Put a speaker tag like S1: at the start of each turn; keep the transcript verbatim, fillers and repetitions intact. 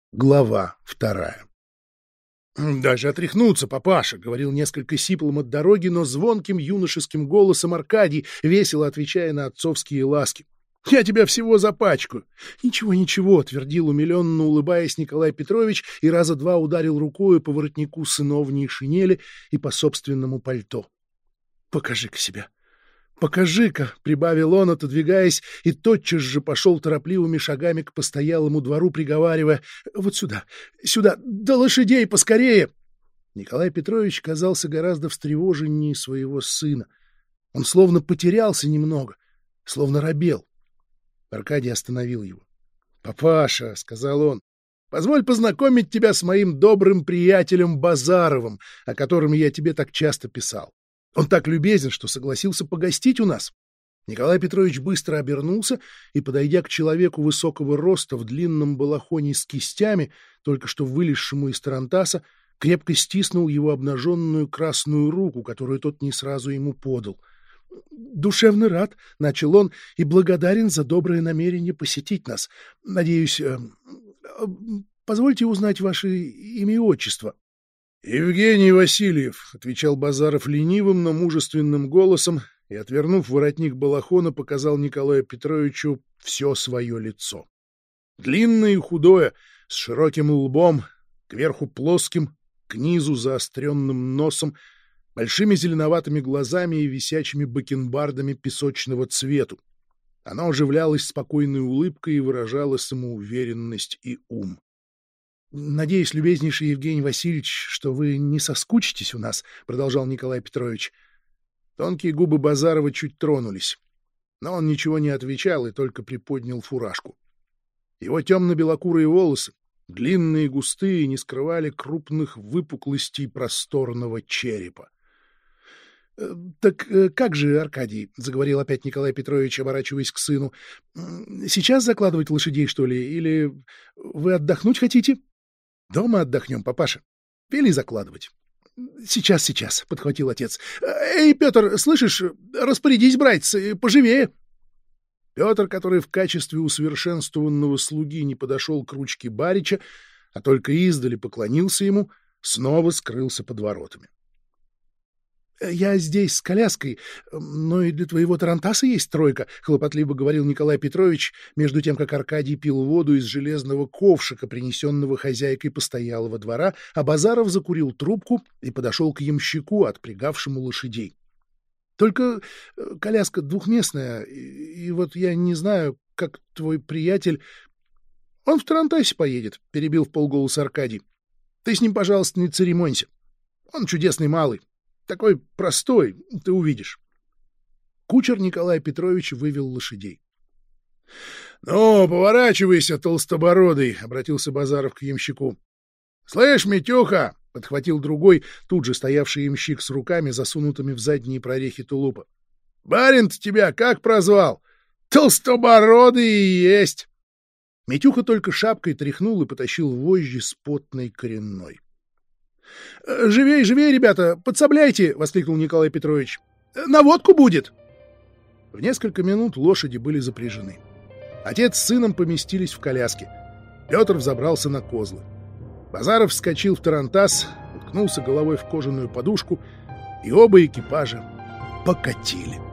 S1: Глава вторая. «Даже отряхнуться, папаша!» — говорил несколько сиплым от дороги, но звонким юношеским голосом Аркадий, весело отвечая на отцовские ласки. «Я тебя всего запачкаю!» «Ничего, ничего!» — твердил умиленно, улыбаясь Николай Петрович, и раза два ударил рукою по воротнику сыновней шинели и по собственному пальто. «Покажи-ка себя! Покажи-ка!» — прибавил он, отодвигаясь, и тотчас же пошел торопливыми шагами к постоялому двору, приговаривая: «Вот сюда, сюда, да лошадей поскорее!» Николай Петрович казался гораздо встревоженнее своего сына. Он словно потерялся немного, словно робел. Аркадий остановил его. «Папаша», — сказал он, — «позволь познакомить тебя с моим добрым приятелем Базаровым, о котором я тебе так часто писал. Он так любезен, что согласился погостить у нас». Николай Петрович быстро обернулся и, подойдя к человеку высокого роста в длинном балахоне с кистями, только что вылезшему из тарантаса, крепко стиснул его обнаженную красную руку, которую тот не сразу ему подал. «Душевно рад», — начал он, — «и благодарен за доброе намерение посетить нас. Надеюсь, э, э, позвольте узнать ваше имя и отчество». «Евгений Васильев», — отвечал Базаров ленивым, но мужественным голосом и, отвернув воротник балахона, показал Николаю Петровичу все свое лицо. Длинное и худое, с широким лбом, кверху плоским, к низу заостренным носом, большими зеленоватыми глазами и висячими бакенбардами песочного цвету. Оно оживлялось спокойной улыбкой и выражало самоуверенность и ум. «Надеюсь, любезнейший Евгений Васильевич, что вы не соскучитесь у нас», — продолжал Николай Петрович. Тонкие губы Базарова чуть тронулись, но он ничего не отвечал и только приподнял фуражку. Его темно-белокурые волосы, длинные и густые, не скрывали крупных выпуклостей просторного черепа. «Так как же, Аркадий?» — заговорил опять Николай Петрович, оборачиваясь к сыну. «Сейчас закладывать лошадей, что ли? Или вы отдохнуть хотите?» «Дома отдохнем, папаша. Вели закладывать». «Сейчас, сейчас», — подхватил отец. «Эй, Петр, слышишь, распорядись, братец, поживее». Петр, который в качестве усовершенствованного слуги не подошел к ручке барича, а только издали поклонился ему, снова скрылся под воротами. «Я здесь с коляской, но и для твоего тарантаса есть тройка», — хлопотливо говорил Николай Петрович, между тем, как Аркадий пил воду из железного ковшика, принесенного хозяйкой постоялого двора, а Базаров закурил трубку и подошел к ямщику, отпрягавшему лошадей. «Только коляска двухместная, и вот я не знаю, как твой приятель...» «Он в тарантасе поедет», — перебил вполголоса Аркадий. «Ты с ним, пожалуйста, не церемонься. Он чудесный малый. Такой простой, ты увидишь». Кучер Николай Петрович вывел лошадей. — Ну, поворачивайся, толстобородый, — обратился Базаров к ямщику. — Слышь, Митюха, — подхватил другой, тут же стоявший ямщик с руками, засунутыми в задние прорехи тулупа. — Барин-то тебя как прозвал? Толстобородый и есть. Митюха только шапкой тряхнул и потащил вожжи с потной коренной. — Живей, живей, ребята, подсобляйте! — воскликнул Николай Петрович. — На водку будет! В несколько минут лошади были запряжены. Отец с сыном поместились в коляске. Петр взобрался на козлы. Базаров вскочил в тарантас, уткнулся головой в кожаную подушку, и оба экипажа покатили.